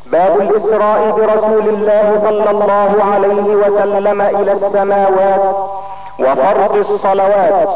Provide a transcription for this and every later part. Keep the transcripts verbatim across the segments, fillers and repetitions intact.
باب الاسراء برسول الله صلى الله عليه وسلم الى السماوات وفرض الصلوات.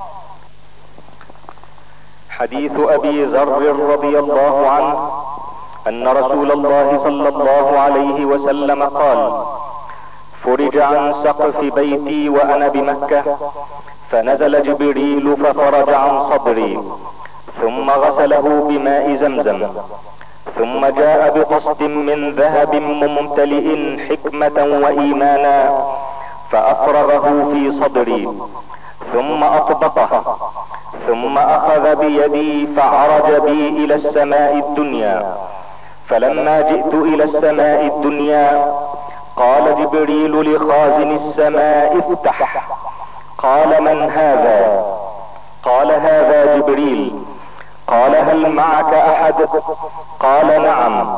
حديث ابي ذر رضي الله عنه ان رسول الله صلى الله عليه وسلم قال: فرج عن سقف بيتي وانا بمكة، فنزل جبريل ففرج عن صدري، ثم غسله بماء زمزم، ثم جاء بطست من ذهب ممتلئ حكمة وايمانا فافرغه في صدري، ثم اطبقه، ثم اخذ بيدي فعرج بي الى السماء الدنيا. فلما جئت الى السماء الدنيا قال جبريل لخازن السماء: افتح. قال: من هذا؟ قال: هذا جبريل. قال: هل معك احد؟ قال: نعم،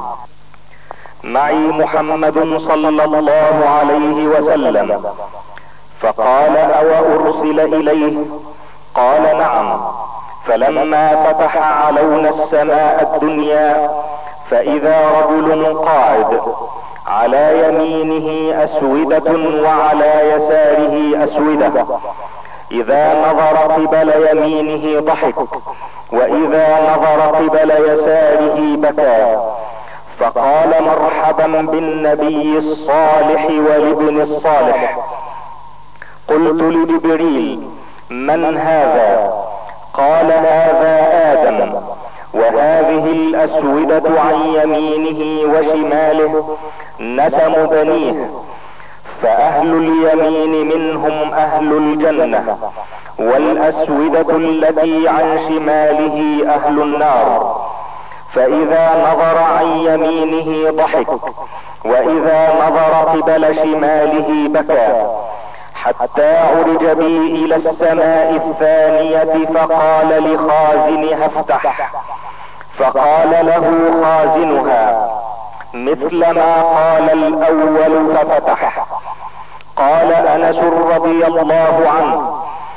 معي محمد صلى الله عليه وسلم. فقال: او ارسل اليه؟ قال: نعم. فلما فتح علون السماء الدنيا فاذا رجل قاعد، على يمينه اسودة وعلى يساره اسودة، اذا نظر قبل يمينه ضحك، واذا نظر قبل يساره بكى. فقال: مرحبا بالنبي الصالح والابن الصالح. قلت لجبريل: من هذا؟ قال: هذا آدم، وهذه الأسودة عن يمينه وشماله نسم بنيه، فأهل اليمين منهم أهل الجنة، والأسودة التي عن شماله أهل النار. فإذا نظر عن يمينه ضحك، وإذا نظر قبل شماله بكى، حتى عرج بي الى السماء الثانية فقال لخازنها: افتح. فقال له خازنها مثل ما قال الاول ففتح. قال انس رضي الله عنه: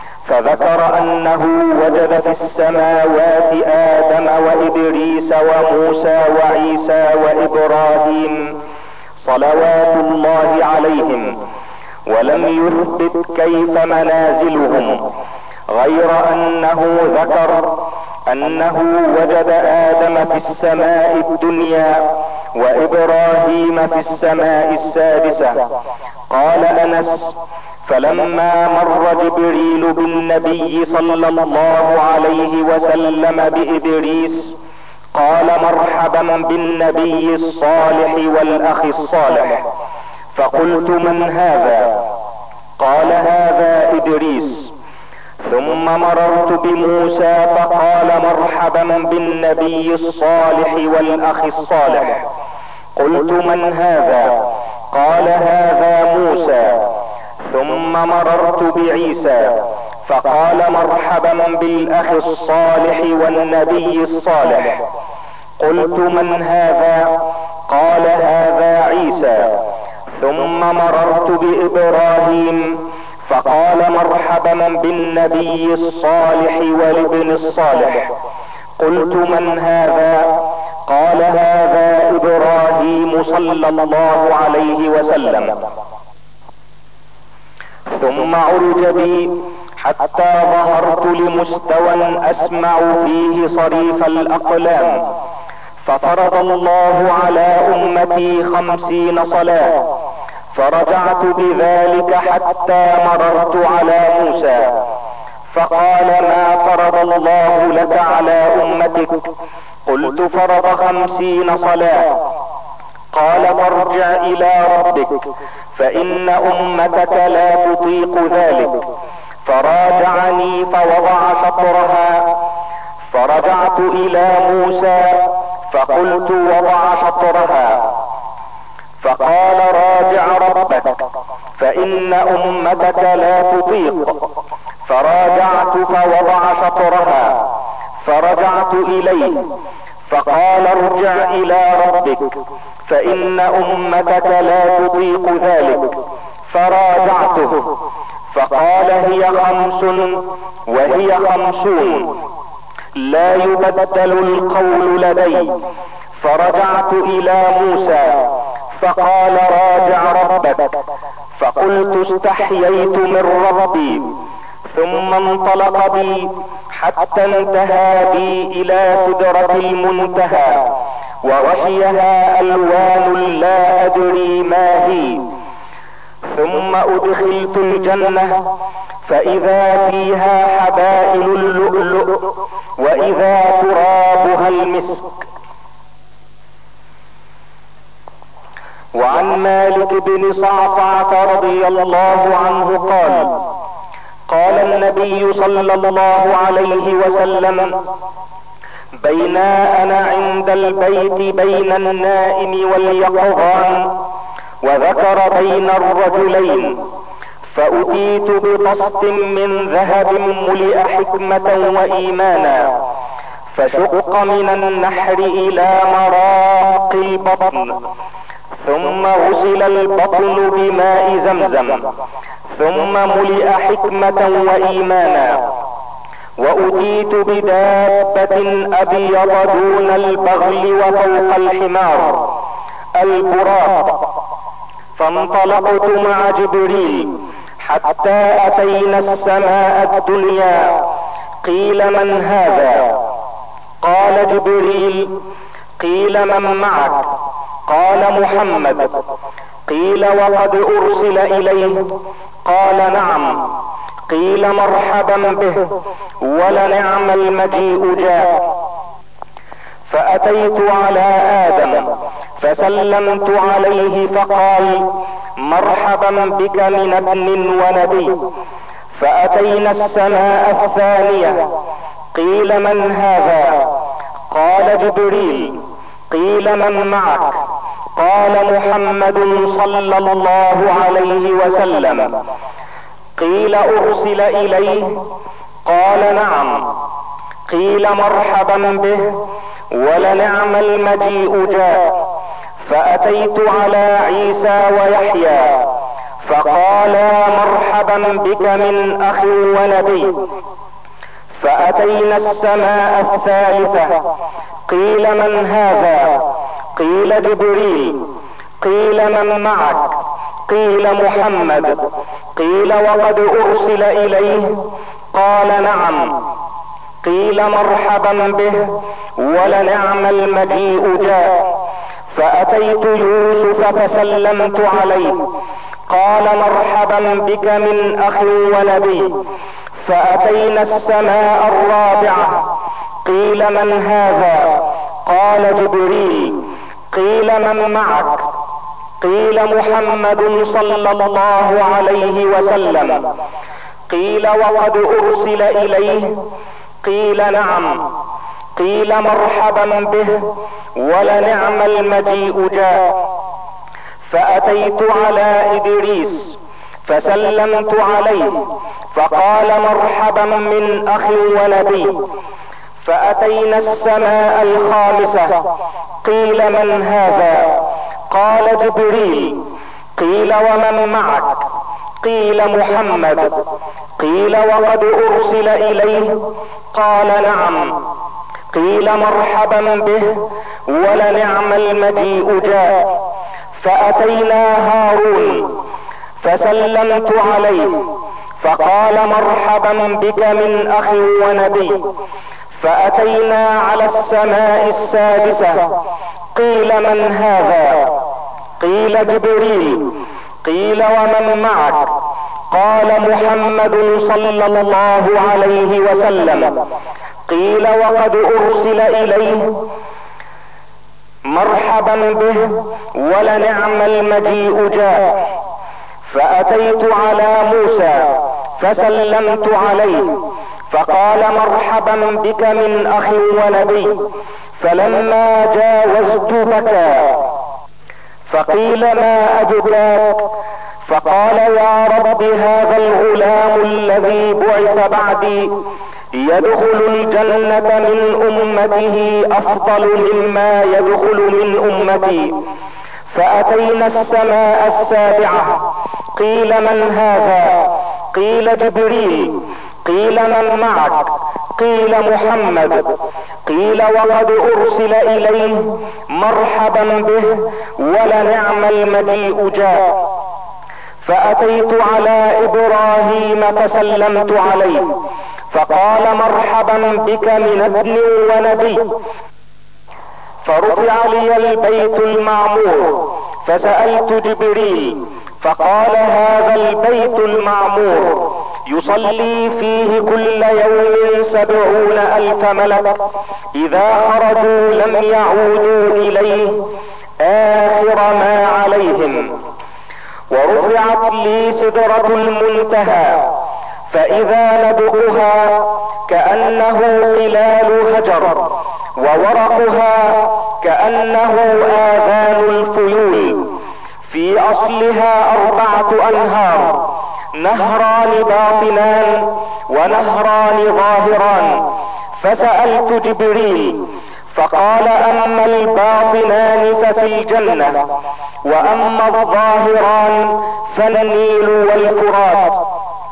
فذكر انه وجد في السماوات ادم وادريس وموسى وعيسى وابراهيم صلوات الله عليهم، ولم يثبت كيف منازلهم، غير انه ذكر انه وجد ادم في السماء الدنيا وابراهيم في السماء السادسة. قال انس: فلما مر جبريل بالنبي صلى الله عليه وسلم بادريس قال: مرحبا بالنبي الصالح والاخ الصالح. فقلت: من هذا؟ قال: هذا ادريس. ثم مررت بموسى فقال: مرحبا بالنبي الصالح والاخ الصالح. قلت: من هذا؟ قال: هذا موسى. ثم مررت بعيسى فقال: مرحبا بالاخ الصالح والنبي الصالح. قلت: من هذا؟ قال: هذا عيسى. ثم مررت بابراهيم فقال: مرحبا بالنبي الصالح والابن الصالح. قلت: من هذا؟ قال: هذا ابراهيم صلى الله عليه وسلم. ثم عرج بي حتى ظهرت لمستوى اسمع فيه صريف الاقلام، ففرض الله على امتي خمسين صلاة، فرجعت بذلك حتى مررت على موسى فقال: ما فرض الله لك على امتك؟ قلت: فرض خمسين صلاة. قال: فارجع الى ربك فان امتك لا تطيق ذلك. فراجعني فوضع شطرها، فرجعت الى موسى فقلت: وضع شطرها. فقال: راجع ربك فان امتك لا تطيق. فراجعت فوضع شطرها، فرجعت اليه فقال: ارجع الى ربك فان امتك لا تطيق ذلك. فراجعته فقال: هي خمس وهي خمسون، لا يبدل القول لدي. فرجعت الى موسى فقال راجع ربك، فقلت استحييت من ربي، ثم انطلق بي حتى انتهى بي الى سدرة المنتهى وغشيها الوان لا ادري ما هي، ثم ادخلت الجنة فاذا فيها حبائل اللؤلؤ واذا ترابها المسك. وعن مالك بن صعصعة رضي الله عنه قال قال النبي صلى الله عليه وسلم بينا انا عند البيت بين النائم واليقظان، وذكر بين الرجلين، فأتيت بطست من ذهب ملئ حكمة وإيمانا، فشق من النحر إلى مراق البطن، ثم غسل البطن بماء زمزم، ثم ملئ حكمة وإيمانا. وأتيت بدابة أبيض دون البغل وفوق الحمار البراق، فانطلقت مع جبريل حتى أتينا السماء الدنيا، قيل من هذا؟ قال جبريل. قيل من معك؟ قال محمد. قيل وقد أرسل إليه؟ قال نعم. قيل مرحبا به، ولنعم المجيء جاء. فأتيت على آدم فسلمت عليه فقال مرحبا بك من ابن ونبي. فأتينا السماء الثانية، قيل من هذا؟ قال جبريل. قيل من معك؟ قال محمد صلى الله عليه وسلم. قيل أرسل إليه؟ قال نعم. قيل مرحبا به، ولنعم المجيء جاء. فأتيت على عيسى ويحيى فقالا مرحبا بك من أخ ونبي. فأتينا السماء الثالثة، قيل من هذا؟ قيل جبريل. قيل من معك؟ قيل محمد. قيل وقد أرسل إليه؟ قال نعم. قيل مرحبا به، ولنعم المجيء جاء. فأتيت يوسف فسلمت عليه، قال مرحبا بك من أخ ونبي. فأتينا السماء الرابعة، قيل من هذا؟ قال جبريل. قيل من معك؟ قيل محمد صلى الله عليه وسلم. قيل وقد أرسل إليه؟ قيل نعم. قيل مرحبا به، ولنعم المجيء جاء. فأتيت على إدريس فسلمت عليه فقال مرحبا من أخ ونبي. فأتينا السماء الخامسة، قيل من هذا؟ قال جبريل. قيل ومن معك؟ قيل محمد. قيل وقد أرسل إليه؟ قال نعم. قيل مرحبا به، ولنعم المجيء جاء. فأتينا هارون فسلمت عليه فقال مرحبا بك من أخ ونبي. فأتينا على السماء السادسة، قيل من هذا؟ قيل جبريل. قيل ومن معك؟ قال محمد صلى الله عليه وسلم. قيل وقد أرسل إليه؟ مرحبا به، ولنعم المجيء جاء. فأتيت على موسى فسلمت عليه فقال مرحبا بك من أخ ونبي. فلما جاوزت بكى، فقيل ما أبكاك؟ فقال يا رب هذا الغلام الذي بعث بعدي يدخل الجنة من أمته أفضل مما يدخل من أمتي. فأتينا السماء السابعة، قيل من هذا؟ قيل جبريل. قيل من معك؟ قيل محمد. قيل وقد ارسل اليه مرحبا به ولنعم المجيء جاء. فاتيت على ابراهيم فسلمت عليه فقال مرحبا بك من ابن ونبي. فرفع لي البيت المعمور فسألت جبريل فقال هذا البيت المعمور يصلي فيه كل يوم سبعون الف ملك، اذا خرجوا لم يعودوا اليه اخر ما عليهم. ورفعت لي سدرة المنتهى فاذا نبؤها كأنه قلال هجر، وورقها كأنه آذان الفيول. في اصلها اربعة انهار، نهران باطنان ونهران ظاهران. فسألت جبريل فقال اما الباطنان ففي الجنة، واما الظاهران فالنيل والفرات.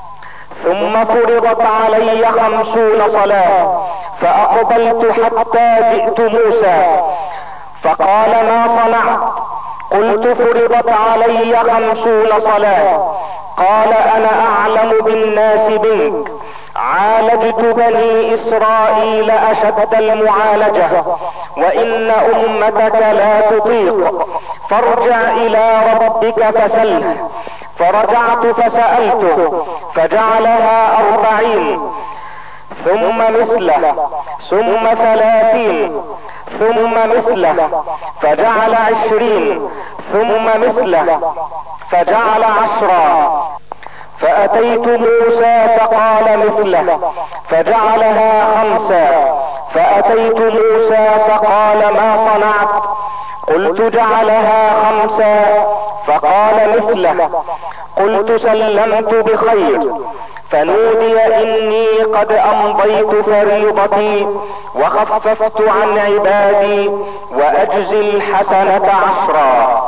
ثم فرضت علي خمسون صلاة فاقبلت حتى جئت موسى فقال ما صنعت؟ قلت فرضت علي خمسون صلاة. قال انا اعلم بالناس منك، عالجت بني اسرائيل اشد المعالجة، وان امتك لا تطيق، فارجع الى ربك فسله. فرجعت فسألته فجعلها اربعين، ثم مثله، ثم ثلاثين، ثم مثله، فجعل عشرين، ثم مثله، فجعل عشرا. فأتيت موسى فقال مثله، فجعلها خمسا. فأتيت موسى فقال ما صنعت؟ قلت جعلها خمسا. فقال مثله. قلت سلمت بخير. فنودي اني قد امضيت فريضتي وخففت عن عبادي واجزي الحسنة عشرا.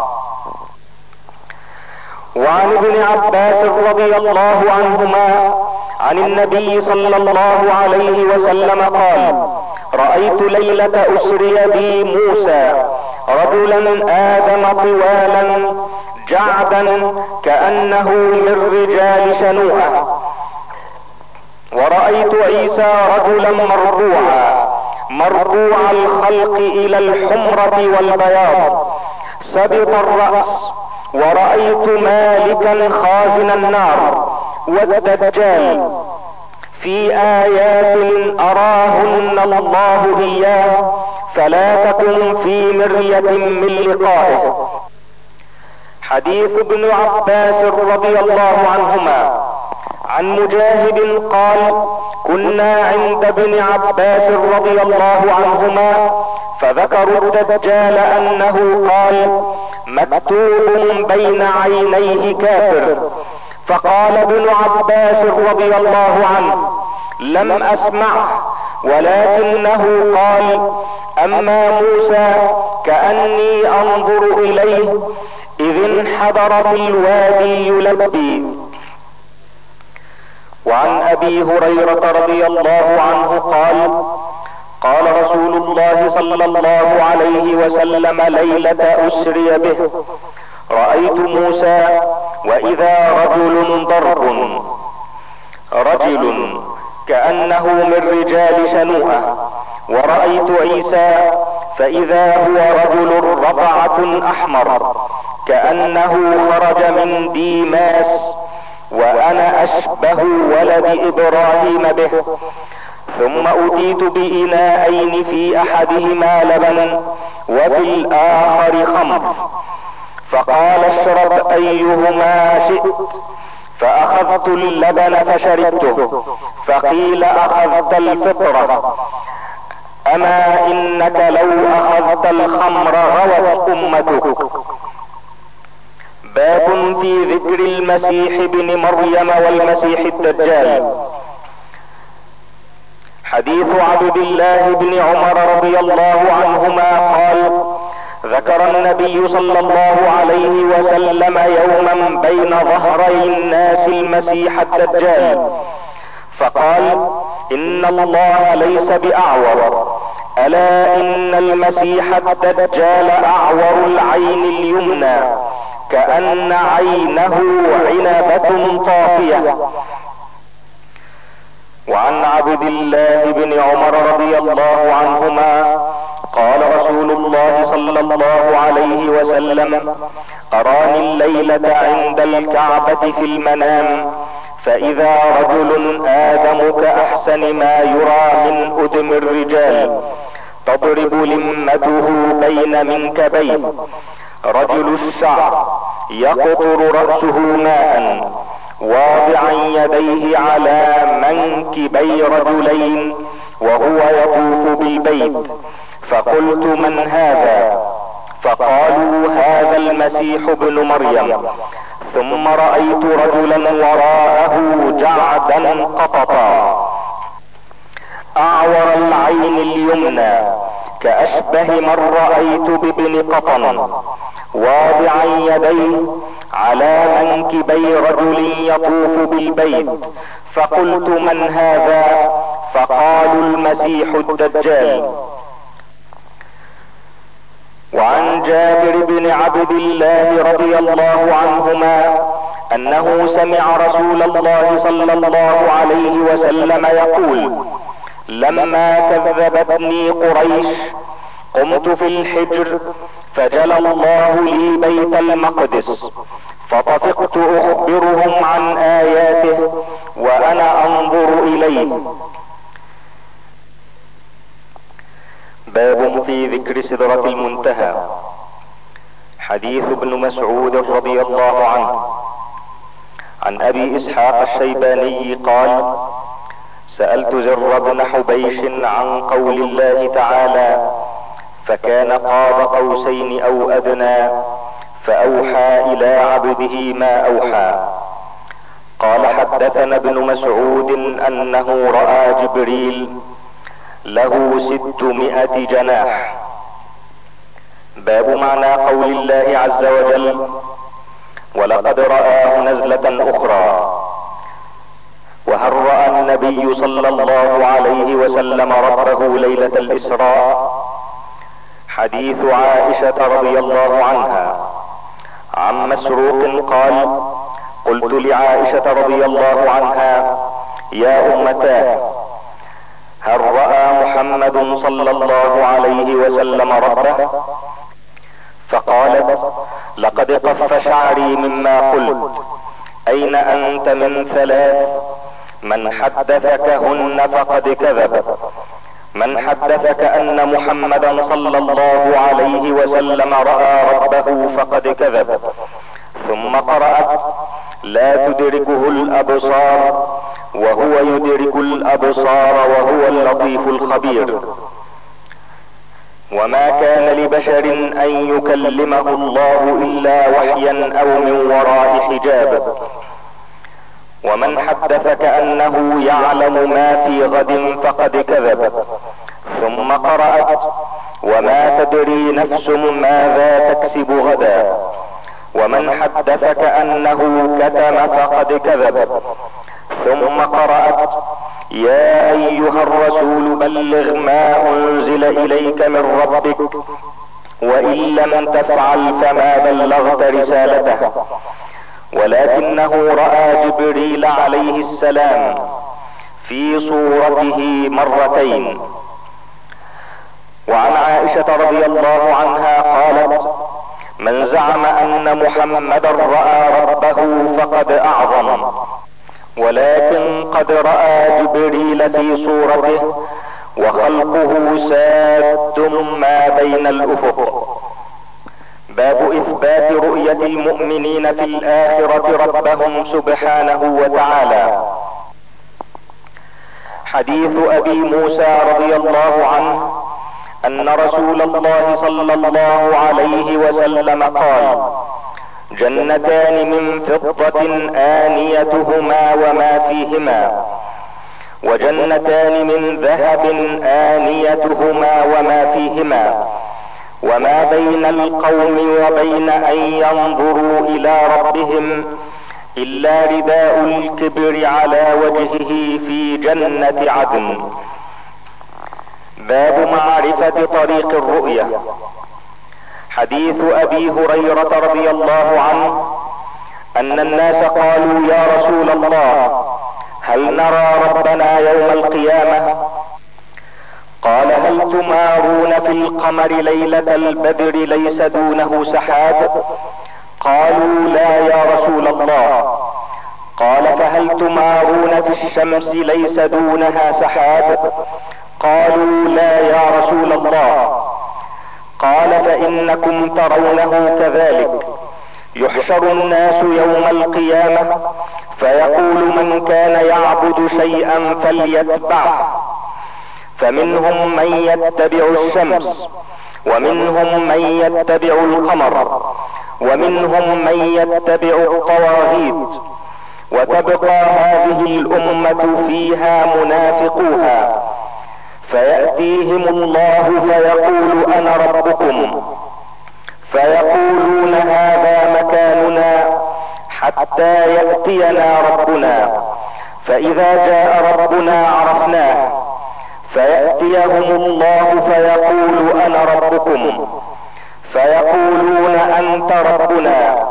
وعن ابن عباس رضي الله عنهما عن النبي صلى الله عليه وسلم قال: رأيت ليلة اسري بي موسى رجلا آدم طوالا جعدا كأنه من رجال شنوءة، ورأيت عيسى رجلا مربوعا مربوع الخلق الى الحمرة والبياض سبط الرأس. ورأيت مالكا خازن النار والدجال في آيات أراهن الله إياه، فلا تكن في مرية من لقائه. حديث ابن عباس رضي الله عنهما. عن مجاهد قال: كنا عند ابن عباس رضي الله عنهما فذكروا الدجال انه قال: مكتوب بين عينيه كافر. فقال ابن عباس رضي الله عنه: لم اسمعه، ولكنه قال: اما موسى كأني انظر اليه اذ انحدر في الوادي يلبي. وعن ابي هريرة رضي الله عنه قال: قال رسول الله صلى الله عليه وسلم ليلة اسري به: رأيت موسى واذا رجل ضرب، رجل كأنه من رجال شنوءة. ورأيت عيسى فاذا هو رجل رقعة احمر كأنه خرج من ديماس، وانا اشبه ولد ابراهيم به. ثم اتيت باناءين في احدهما لبن وفي الاخر خمر، فقال اشرب ايهما شئت، فاخذت اللبن فشربته. فقيل اخذت الفطرة، اما انك لو اخذت الخمر غوت امتك. باب في ذكر المسيح بن مريم والمسيح الدجال. حديث عبد الله بن عمر رضي الله عنهما قال: ذكر النبي صلى الله عليه وسلم يوما بين ظهري الناس المسيح الدجال، فقال: ان الله ليس باعور، الا ان المسيح الدجال اعور العين اليمنى كأن عينه عنبة طافية. وعن عبد الله بن عمر رضي الله عنهما قال رسول الله صلى الله عليه وسلم: أراني الليلة عند الكعبة في المنام فإذا رجل آدم كأحسن ما يرى من أدم الرجال تضرب لمته بين منكبيه، رجل الشعر يقطر رأسه ماء واضعا يديه على منكبي رجلين وهو يطوف بالبيت، فقلت: من هذا؟ فقالوا: هذا المسيح ابن مريم. ثم رأيت رجلا وراءه جعدا قططا اعور العين اليمنى كأشبه من رأيت بابن قطن واضعا يديه على منكبي رجل يطوف بالبيت، فقلت: من هذا؟ فقالوا: المسيح الدجال. وعن جابر بن عبد الله رضي الله عنهما انه سمع رسول الله صلى الله عليه وسلم يقول: لما كذبتني قريش قمت في الحجر فجلى الله لي بيت المقدس فطفقت اخبرهم عن اياته وانا انظر اليه. باب في ذكر سدرة المنتهى. حديث ابن مسعود رضي الله عنه عن ابي اسحاق الشيباني قال: سألت زر بن حبيش عن قول الله تعالى: فكان قاب قوسين او ادنى فاوحى الى عبده ما اوحى. قال: حدثنا ابن مسعود انه رأى جبريل له ستمائة جناح. باب معنى قول الله عز وجل: ولقد رآه نزلة اخرى. وهل رأى النبي صلى الله عليه وسلم ربه ليلة الاسراء؟ حديث عائشة رضي الله عنها. عن مسروق قال: قلت لعائشة رضي الله عنها: يا امتاه، هل رأى محمد صلى الله عليه وسلم ربه؟ فقالت: لقد قف شعري مما قلت. اين انت من ثلاث؟ من حدثكهن فقد كذب. من حدثك ان محمدا صلى الله عليه وسلم رأى ربه فقد كذب. ثم قرأت: لا تدركه الابصار وهو يدرك الابصار وهو اللطيف الخبير. وما كان لبشر ان يكلمه الله الا وحيا او من وراء حجاب. ومن حدثك انه يعلم ما في غد فقد كذب. ثم قرأت: وما تدري نفس ماذا تكسب غدا. ومن حدثك انه كتم فقد كذب. ثم قرأت: يا ايها الرسول بلغ ما انزل اليك من ربك وان لم تفعل فما بلغت رسالته. ولكنه رأى جبريل عليه السلام في صورته مرتين. وعن عائشة رضي الله عنها قالت: من زعم ان محمدا رأى ربه فقد اعظم، ولكن قد رأى جبريل في صورته وخلقه ساد ما بين الافق. باب اثبات رؤية المؤمنين في الاخرة ربهم سبحانه وتعالى. حديث ابي موسى رضي الله عنه ان رسول الله صلى الله عليه وسلم قال: جنتان من فضة آنيتهما وما فيهما، وجنتان من ذهب آنيتهما وما فيهما، وما بين القوم وبين ان ينظروا الى ربهم الا رداء الكبر على وجهه في جنة عدن. باب معرفة طريق الرؤية. حديث ابي هريرة رضي الله عنه ان الناس قالوا يا رسول الله هل نرى ربنا يوم القيامة؟ قال هل تمارون في القمر ليلة البدر ليس دونه سحاب؟ قالوا لا يا رسول الله. قال فهل تمارون في الشمس ليس دونها سحاب؟ قالوا لا يا رسول الله. قال فانكم ترونه كذلك. يحشر الناس يوم القيامة فيقول من كان يعبد شيئا فليتبعه، فمنهم من يتبع الشمس، ومنهم من يتبع القمر، ومنهم من يتبع الطواغيت، وتبقى هذه الامة فيها منافقوها، فيأتيهم الله فيقول انا ربكم، فيقولون هذا مكاننا حتى يأتينا ربنا، فاذا جاء ربنا عرفناه، فيأتيهم الله فيقول انا ربكم، فيقولون انت ربنا،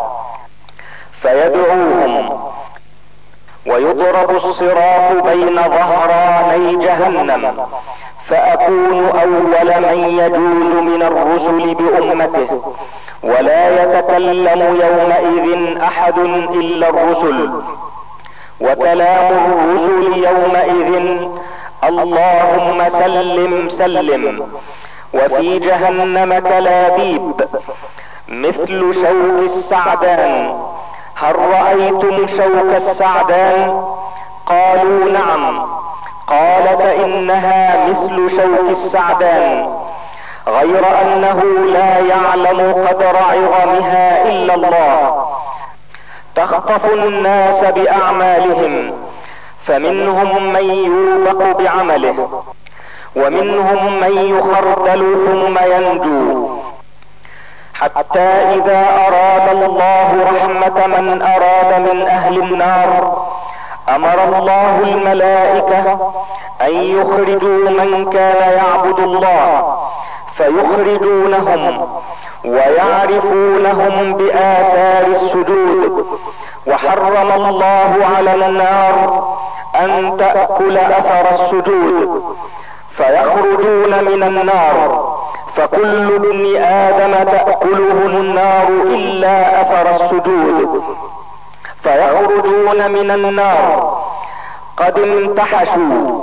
فيدعوهم، ويضرب الصراط بين ظهراني جهنم، فاكون اول من يجوز من الرسل بامته، ولا يتكلم يومئذ احد الا الرسل، وكلام الرسل يومئذ اللهم سلم سلم. وفي جهنم كلابيب مثل شوك السعدان. هل رأيتم شوك السعدان؟ قالوا نعم. قال فإنها مثل شوك السعدان، غير أنه لا يعلم قدر عظمها إلا الله. تخطف الناس بأعمالهم، فمنهم من يوبق بعمله، ومنهم من يخردل ثم ينجو، حتى اذا اراد الله رحمة من اراد من اهل النار امر الله الملائكة ان يخرجوا من كان يعبد الله، فيخرجونهم ويعرفونهم بآثار السجود. وحرم الله على النار ان تأكل اثر السجود، فيخرجون من النار، فكل ابن ادم تأكله النار الا اثر السجود، فيخرجون من النار قد انتحشوا،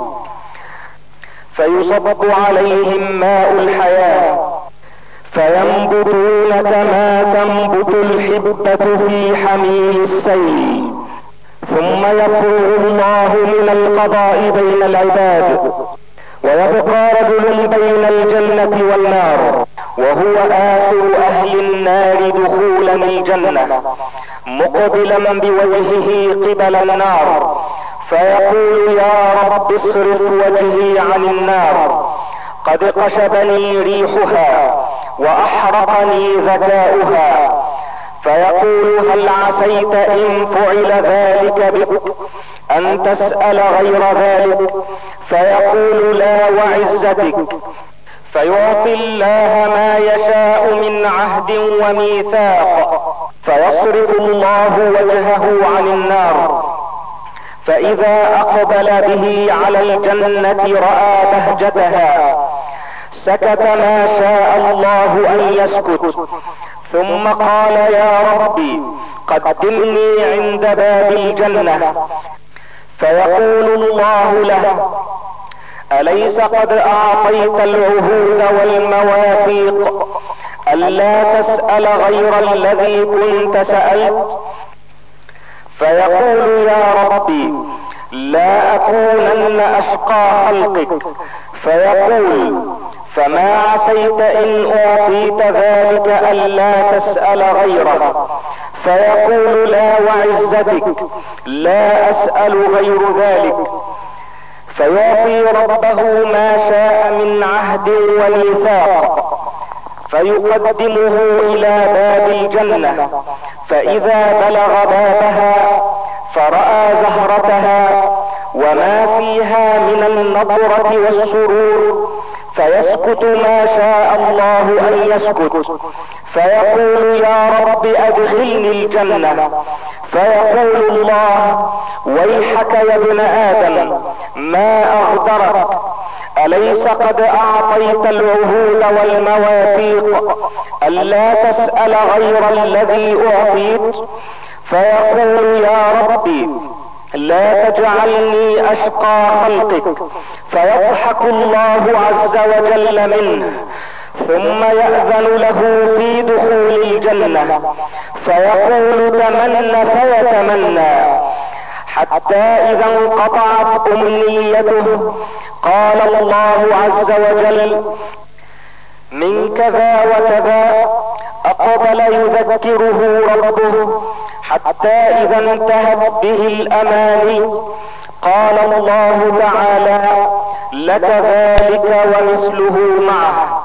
فيصب عليهم ماء الحياة، فينبتون كما تنبت الحبة في حميل السيل، ثم يفرغ الله من القضاء بين العباد، ويبقى رجل بين الجنة والنار، وهو آخر اهل النار دخولا الجنة، مقبلا بوجهه قبل النار، فيقول يا رب اصرف وجهي عن النار، قد قشبني ريحها واحرقني ذكاؤها. فيقول هل عسيت ان فعل ذلك بك ان تسأل غير ذلك؟ فيقول لا وعزتك، فيعطي الله ما يشاء من عهد وميثاق، فيصرف الله وجهه عن النار، فاذا اقبل به على الجنة رأى بهجتها، سكت ما شاء الله ان يسكت، ثم قال يا ربي قدمني عند باب الجنة، فيقول الله له أليس قد أعطيت العهود والمواثيق ألا تسأل غير الذي كنت سألت؟ فيقول يا ربي لا أكونن أشقى خلقك، فيقول فما عسيت إن أعطيت ذلك ألا تسأل غيره؟ فيقول لا وعزتك لا أسأل غير ذلك، فيعطي ربه ما شاء من عهد وميثاق، فيقدمه الى باب الجنة، فاذا بلغ بابها فرأى زهرتها وما فيها من النضرة والسرور، فيسكت ما شاء الله ان يسكت، فيقول يا رب ادخلني الجنة، فيقول الله ويحك يا ابن ادم ما اغدرك، اليس قد اعطيت العهود والمواثيق الا تسأل غير الذي اعطيت؟ فيقول يا ربي لا تجعلني اشقى خلقك، فيضحك الله عز وجل منه، ثم يأذن له في دخول الجنة، فيقول تمنى فيتمنى، حتى اذا انقطعت امنيته قال الله عز وجل من كذا وكذا، اقبل يذكره ربه حتى اذا انتهت به الاماني قال الله تعالى لك ذلك ومثله معه.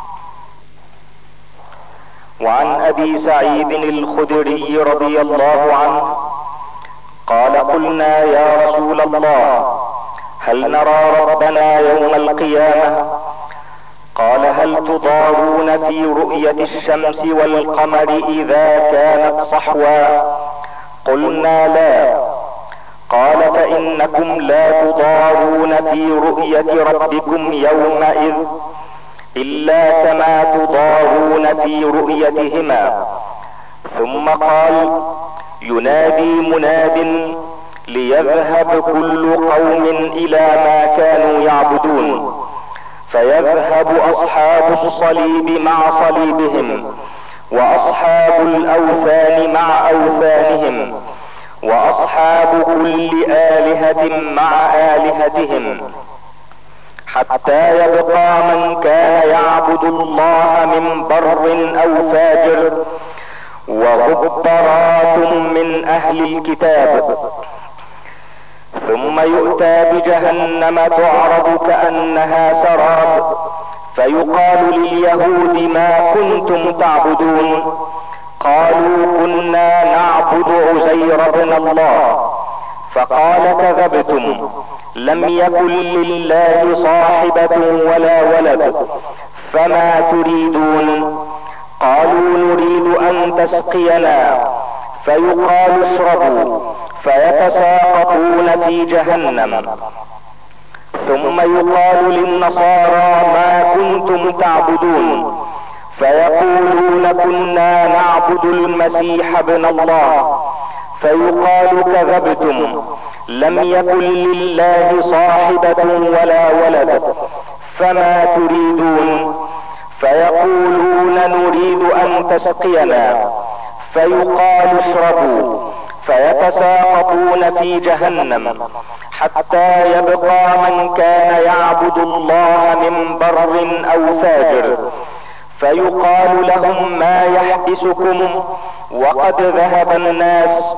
وعن ابي سعيد الخدري رضي الله عنه قال قلنا يا رسول الله هل نرى ربنا يوم القيامة؟ قال هل تضارون في رؤية الشمس والقمر اذا كانت صحوا؟ قلنا لا. قال فانكم لا تضارون في رؤية ربكم يومئذ الا كما تضارون في رؤيتهما. ثم قال ينادي مناد ليذهب كل قوم الى ما كانوا يعبدون، فيذهب اصحاب الصليب مع صليبهم، واصحاب الاوثان مع اوثانهم، واصحاب كل آلهة مع آلهتهم، حتى يبقى من كان يعبد الله من بر او فاجر وغبرات من اهل الكتاب. ثم يؤتى بجهنم تعرض كأنها سراب، فيقال لليهود ما كنتم تعبدون؟ قالوا كنا نعبد عزير بن الله. فقال كذبتم، لم يكن لله صاحبة ولا ولد، فما تريدون؟ قالوا نريد ان تسقينا، فيقال اشربوا، فيتساقطون في جهنم. ثم يقال للنصارى ما كنتم تعبدون؟ فيقولون كنا نعبد المسيح ابن الله. فيقال كذبتم، لم يكن لله صاحبة ولا ولد، فما تريدون؟ فيقولون نريد ان تسقينا، فيقال اشربوا، فيتساقطون في جهنم، حتى يبقى من كان يعبد الله من بر او فاجر، فيقال لهم ما يحبسكم وقد ذهب الناس؟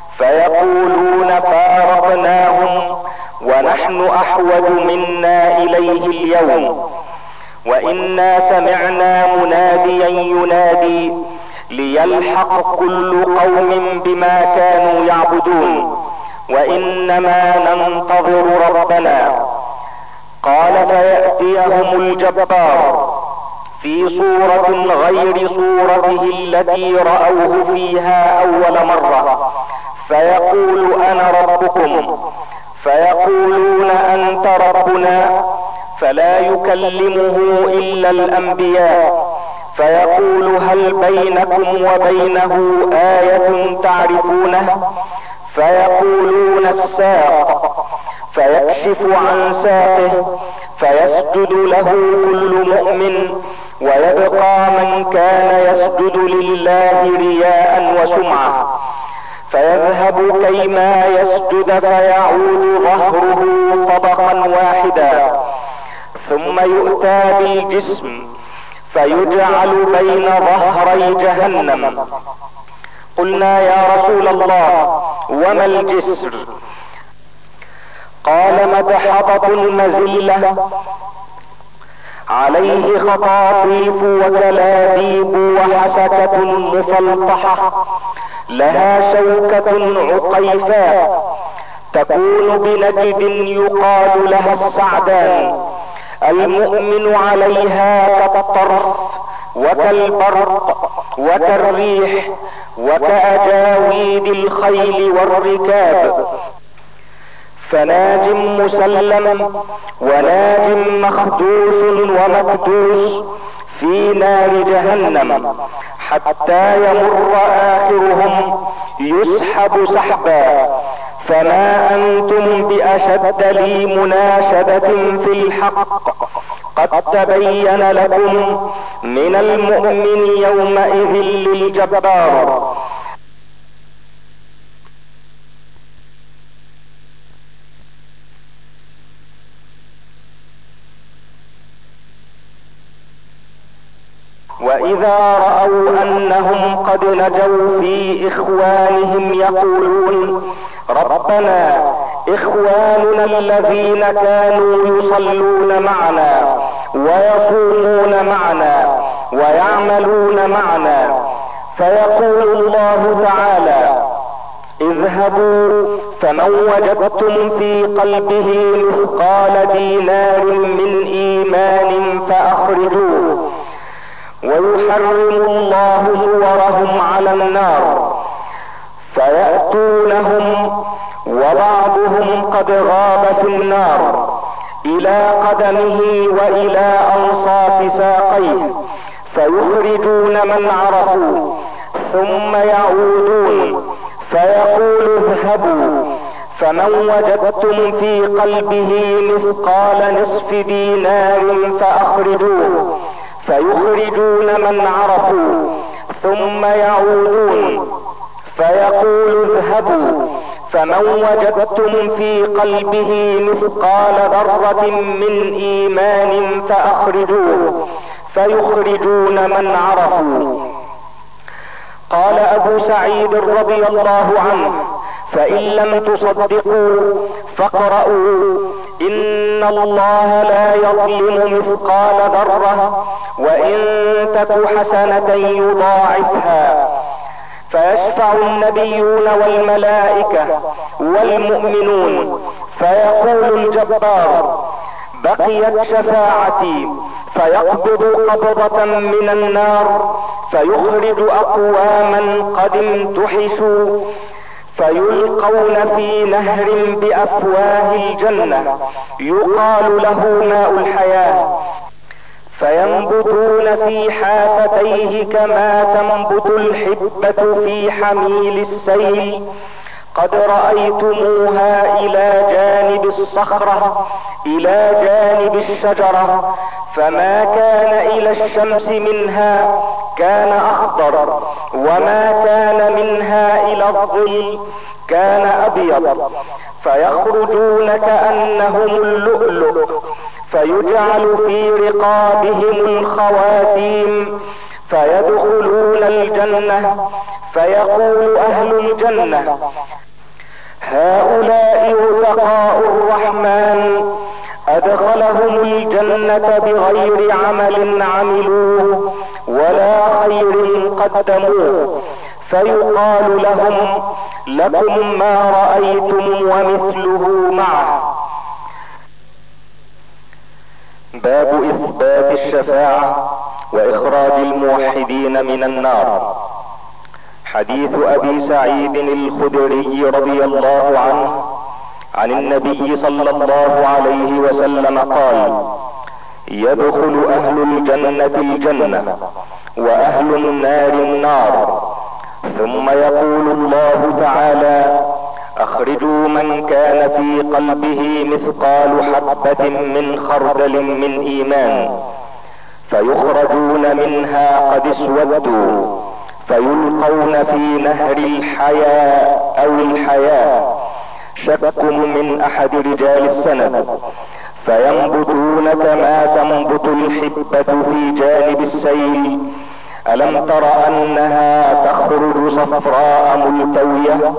فيقولون فارقناهم ونحن احوج منا اليه اليوم، وإنا سمعنا مناديا ينادي ليلحق كل قوم بما كانوا يعبدون، وإنما ننتظر ربنا. قال فيأتيهم الجبار في صورة غير صورته التي رأوه فيها أول مرة، فيقول أنا ربكم، فيقولون أنت ربنا، فلا يكلمه الا الانبياء، فيقول هل بينكم وبينه آية تعرفونه؟ فيقولون الساق، فيكشف عن ساقه، فيسجد له كل مؤمن، ويبقى من كان يسجد لله رياء وسمعة، فيذهب كيما يسجد، فيعود ظهره طبقا واحدا، ثم يؤتى بالجسم فيجعل بين ظهري جهنم. قلنا يا رسول الله وما الجسر؟ قال مدحضة مزلة عليه خطاطيف وكلابيب وحسكة مفلطحة، لها شوكة عقيفاء، تكون بنجد يقال لها السعدان، المؤمن عليها كالطرف وكالبرق وكالريح وكأجاويد الخيل والركاب، فناج مسلم وناج مخدوش ومكدوس في نار جهنم، حتى يمر آخرهم يسحب سحبا، فما أنتم بأشد لي مناشدة في الحق، قد تبين لكم من المؤمن يومئذ للجبار. وإذا رأوا أنهم قد نجوا في إخوانهم يقولون ربنا إخواننا الذين كانوا يصلون معنا ويصومون معنا ويعملون معنا، فيقول الله تعالى اذهبوا فمن وجدتم في قلبه مثقال دينار من إيمان فأخرجوه، ويحرم الله صورهم على النار، فيأتونهم وبعضهم قد غاب في النار إلى قدمه وإلى أنصاف ساقيه، فيخرجون من عرفوا، ثم يعودون فيقول اذهبوا فمن وجدتم في قلبه مثقال نصف دينار فأخرجوه، فيخرجون من عرفوا، ثم يعودون فيقول اذهبوا فمن وجدتم في قلبه مثقال ذرة من إيمان فأخرجوه، فيخرجون من عرفوا. قال أبو سعيد رضي الله عنه فإن لم تصدقوا فاقرؤوا إن الله لا يظلم مثقال ذرة وإن تك حسنة يضاعفها. فيشفع النبيون والملائكة والمؤمنون، فيقول الجبار بقيت شفاعتي، فيقبض قبضة من النار فيخرج أقواما قد امتحشوا، فيلقون في نهر بأفواه الجنة يقال له ماء الحياة، فينبتون في حافتيه كما تنبت الحبة في حميل السيل، قد رأيتموها إلى جانب الصخرة إلى جانب الشجرة، فما كان إلى الشمس منها كان أخضر، وما كان منها إلى الظل كان أبيض، فيخرجون كأنهم اللؤلؤ، فيجعل في رقابهم الخواتيم، فيدخلون الجنة، فيقول أهل الجنة هؤلاء عتقاء الرحمن أدخلهم الجنة بغير عمل عملوه ولا خير قدموه، فيقال لهم لكم ما رأيتم ومثله معه. باب إثبات الشفاعة وإخراج الموحدين من النار. حديث أبي سعيد الخدري رضي الله عنه عن النبي صلى الله عليه وسلم قال يدخل أهل الجنة الجنة وأهل النار النار، ثم يقول الله تعالى اخرجوا من كان في قلبه مثقال حبة من خردل من ايمان، فيخرجون منها قد اسودوا، فيلقون في نهر الحياة او الحياة، شك من احد رجال السند، فينبتون كما تنبت الحبة في جانب السيل. ألم تر أنها تخرج صفراء ملتوية؟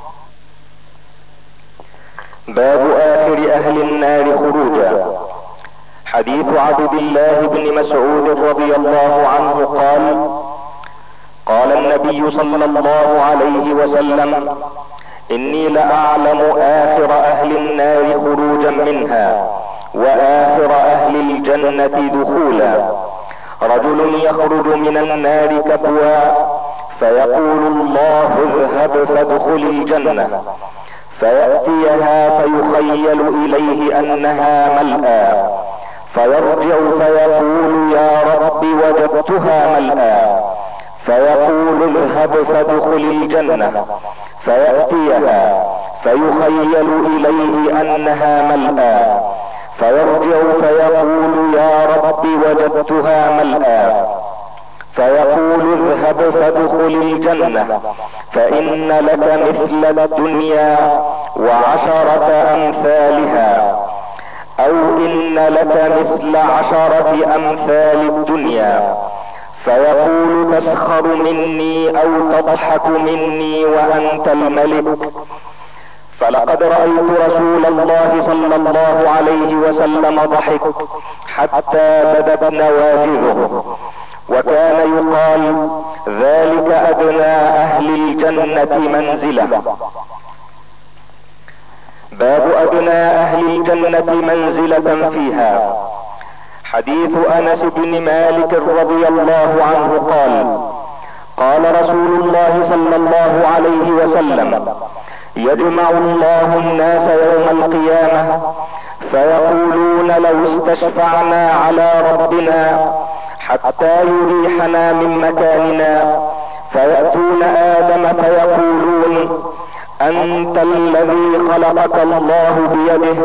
باب آخر أهل النار خروجا. حديث عبد الله بن مسعود رضي الله عنه قال قال النبي صلى الله عليه وسلم إني لأعلم آخر أهل النار خروجا منها، واخر اهل الجنة دخولا. رجل يخرج من النار كبوا فيقول الله اذهب فادخل الجنة، فيأتيها فيخيل اليه انها ملأى، فيرجع فيقول يا رب وجدتها ملأى، فيقول اذهب فادخل الجنة، فيأتيها فيخيل اليه انها ملأى، فيرجع فيقول يا رب وجدتها ملأى، فيقول اذهب فادخل الجنة، فإن لك مثل الدنيا وعشرة امثالها، او ان لك مثل عشرة امثال الدنيا. فيقول تسخر مني او تضحك مني وانت الملك. فلقد رأيت رسول الله صلى الله عليه وسلم ضحك حتى بدت نواجذه، وكان يقال ذلك ادنى اهل الجنة منزلة. باب ادنى اهل الجنة منزلة فيها. حديث انس بن مالك رضي الله عنه قال قال رسول الله صلى الله عليه وسلم يجمع الله الناس يوم القيامة فيقولون لو استشفعنا على ربنا حتى يريحنا من مكاننا، فيأتون آدم فيقولون أنت الذي خلقك الله بيده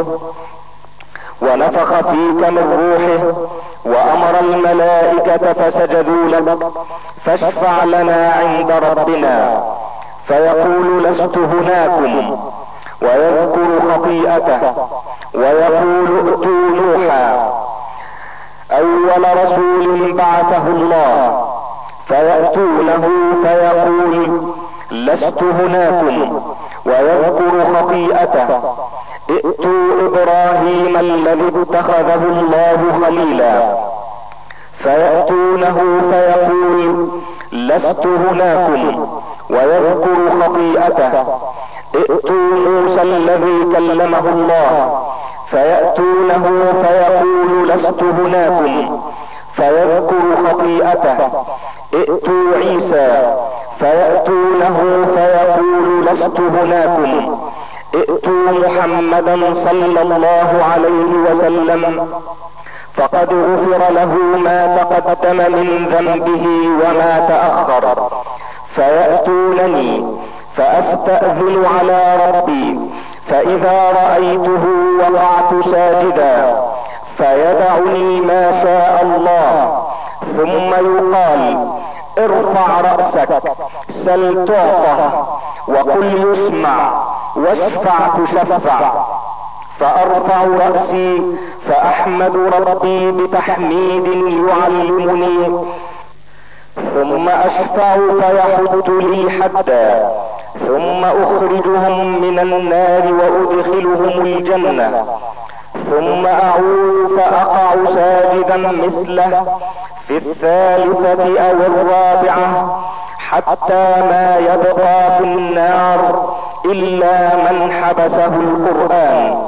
ونفخ فيك من روحه وأمر الملائكة فسجدوا لك، فاشفع لنا عند ربنا. فيقول لست هناكم، ويذكر خطيئته ويقول ائتوا نوحا اول رسول بعثه الله، فيأتونه فيقول لست هناكم، ويذكر خطيئته ائتوا ابراهيم الذي اتخذه الله خليلا، فيأتونه فيقول لست هناكم، ويذكر خطيئته ائتوا موسى الذي كلمه الله، فيأتونه فيقول لست هناكم، فيذكر خطيئته ائتوا عيسى، فيأتونه فيقول لست هناكم، ائتوا محمدا صلى الله عليه وسلم فقد غفر له ما تقدم من ذنبه وما تأخر. فيأتونني فأستأذن على ربي، فإذا رأيته وقعت ساجدا، فيدعني ما شاء الله، ثم يقال ارفع رأسك سل تعطى وقل يسمع واشفع تشفع. فأرفع رأسي فأحمد ربي بتحميد يعلمني، ثم أشفع فيحد لي حدا، ثم أخرجهم من النار وأدخلهم الجنة، ثم أعود فأقع ساجدا مثله في الثالثة أو الرابعة، حتى ما يبقى في النار إلا من حبسه القرآن.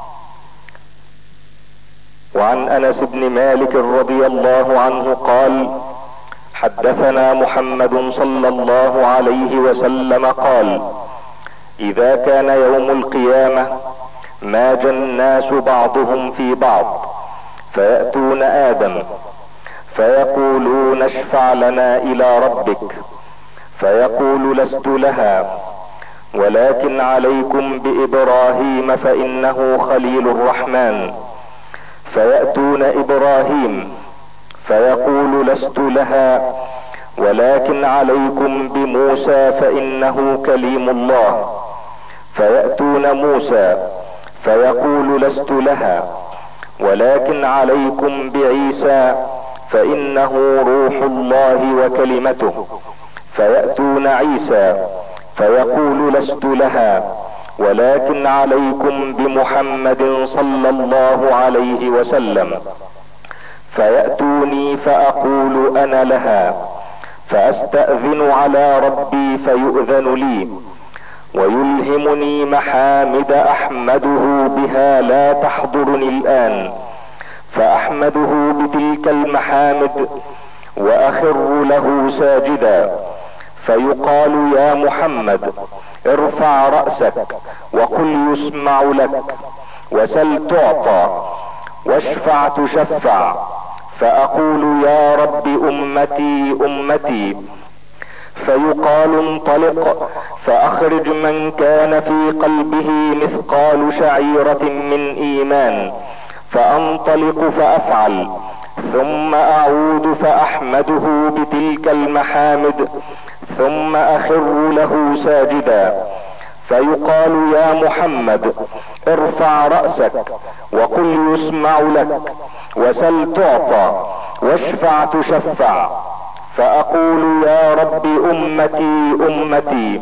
وعن أنس بن مالك رضي الله عنه قال حدثنا محمد صلى الله عليه وسلم قال إذا كان يوم القيامة ماج الناس بعضهم في بعض، فيأتون آدم فيقولون اشفع لنا إلى ربك، فيقول لست لها، ولكن عليكم بإبراهيم فإنه خليل الرحمن. فيأتون إبراهيم فيقول لست لها، ولكن عليكم بموسى فإنه كليم الله. فيأتون موسى فيقول لست لها، ولكن عليكم بعيسى فإنه روح الله وكلمته. فيأتون عيسى فيقول لست لها، ولكن عليكم بمحمد صلى الله عليه وسلم. فيأتوني فأقول أنا لها، فأستأذن على ربي فيؤذن لي، ويلهمني محامد احمده بها لا تحضرني الان، فاحمده بتلك المحامد واخر له ساجدا، فيقال يا محمد ارفع رأسك وقل يسمع لك، وسل تعطى، واشفع تشفع، فاقول يا رب امتي امتي، فيقال انطلق فاخرج من كان في قلبه مثقال شعيرة من ايمان، فانطلق فافعل، ثم اعود فاحمده بتلك المحامد، ثم اخر له ساجدا، فيقال يا محمد ارفع رأسك وقل يسمع لك، وسل تعطى، واشفع تشفع، فاقول يا رب امتي امتي،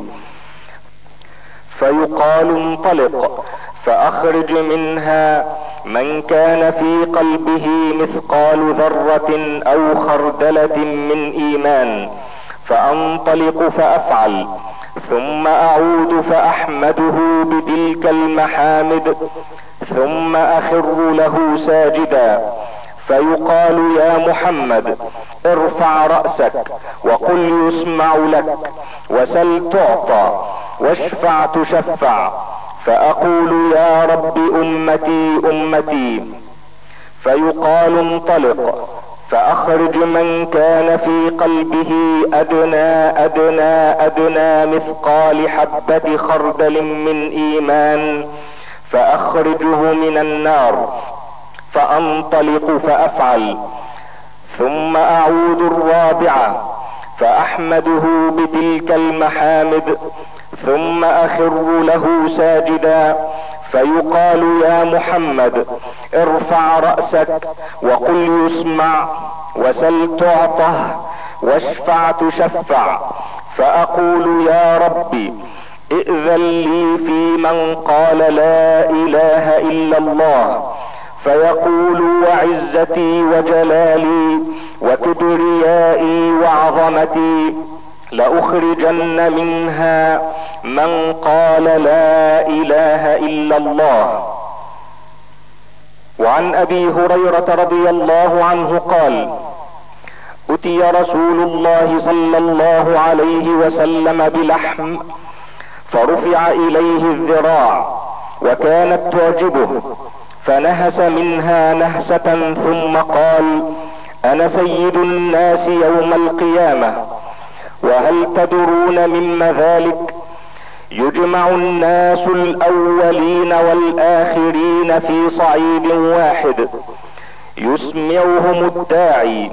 فيقال انطلق فاخرج منها من كان في قلبه مثقال ذرة او خردلة من ايمان، فانطلق فافعل، ثم اعود فاحمده بتلك المحامد، ثم اخر له ساجدا، فيقال يا محمد ارفع رأسك وقل يسمع لك، وسل تعطى، واشفع تشفع، فاقول يا رب امتي امتي، فيقال انطلق فاخرج من كان في قلبه ادنى ادنى ادنى مثقال حبة خردل من ايمان، فاخرجه من النار، فانطلق فافعل، ثم اعود الرابعة فاحمده بتلك المحامد، ثم اخر له ساجدا، فيقال يا محمد ارفع رأسك وقل يسمع، وسل تعطه، واشفع تشفع، فاقول يا ربي ائذن لي في من قال لا اله الا الله، فيقول وعزتي وجلالي وكبريائي وعظمتي لاخرجن منها من قال لا اله الا الله. وعن ابي هريرة رضي الله عنه قال اتي رسول الله صلى الله عليه وسلم بلحم فرفع اليه الذراع وكانت تعجبه، فنهس منها نهسة ثم قال انا سيد الناس يوم القيامة، وهل تدرون مما ذلك؟ يجمع الناس الاولين والاخرين في صعيد واحد، يسمعهم الداعي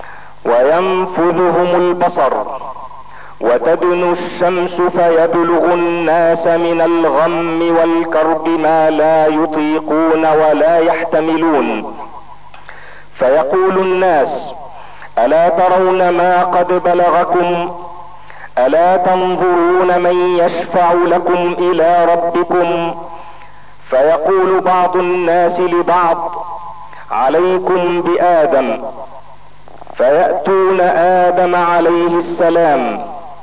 وينفذهم البصر، وتدنو الشمس فيبلغ الناس من الغم والكرب ما لا يطيقون ولا يحتملون، فيقول الناس الا ترون ما قد بلغكم؟ الا تنظرون من يشفع لكم الى ربكم؟ فيقول بعض الناس لبعض عليكم بآدم، فيأتون آدم عليه السلام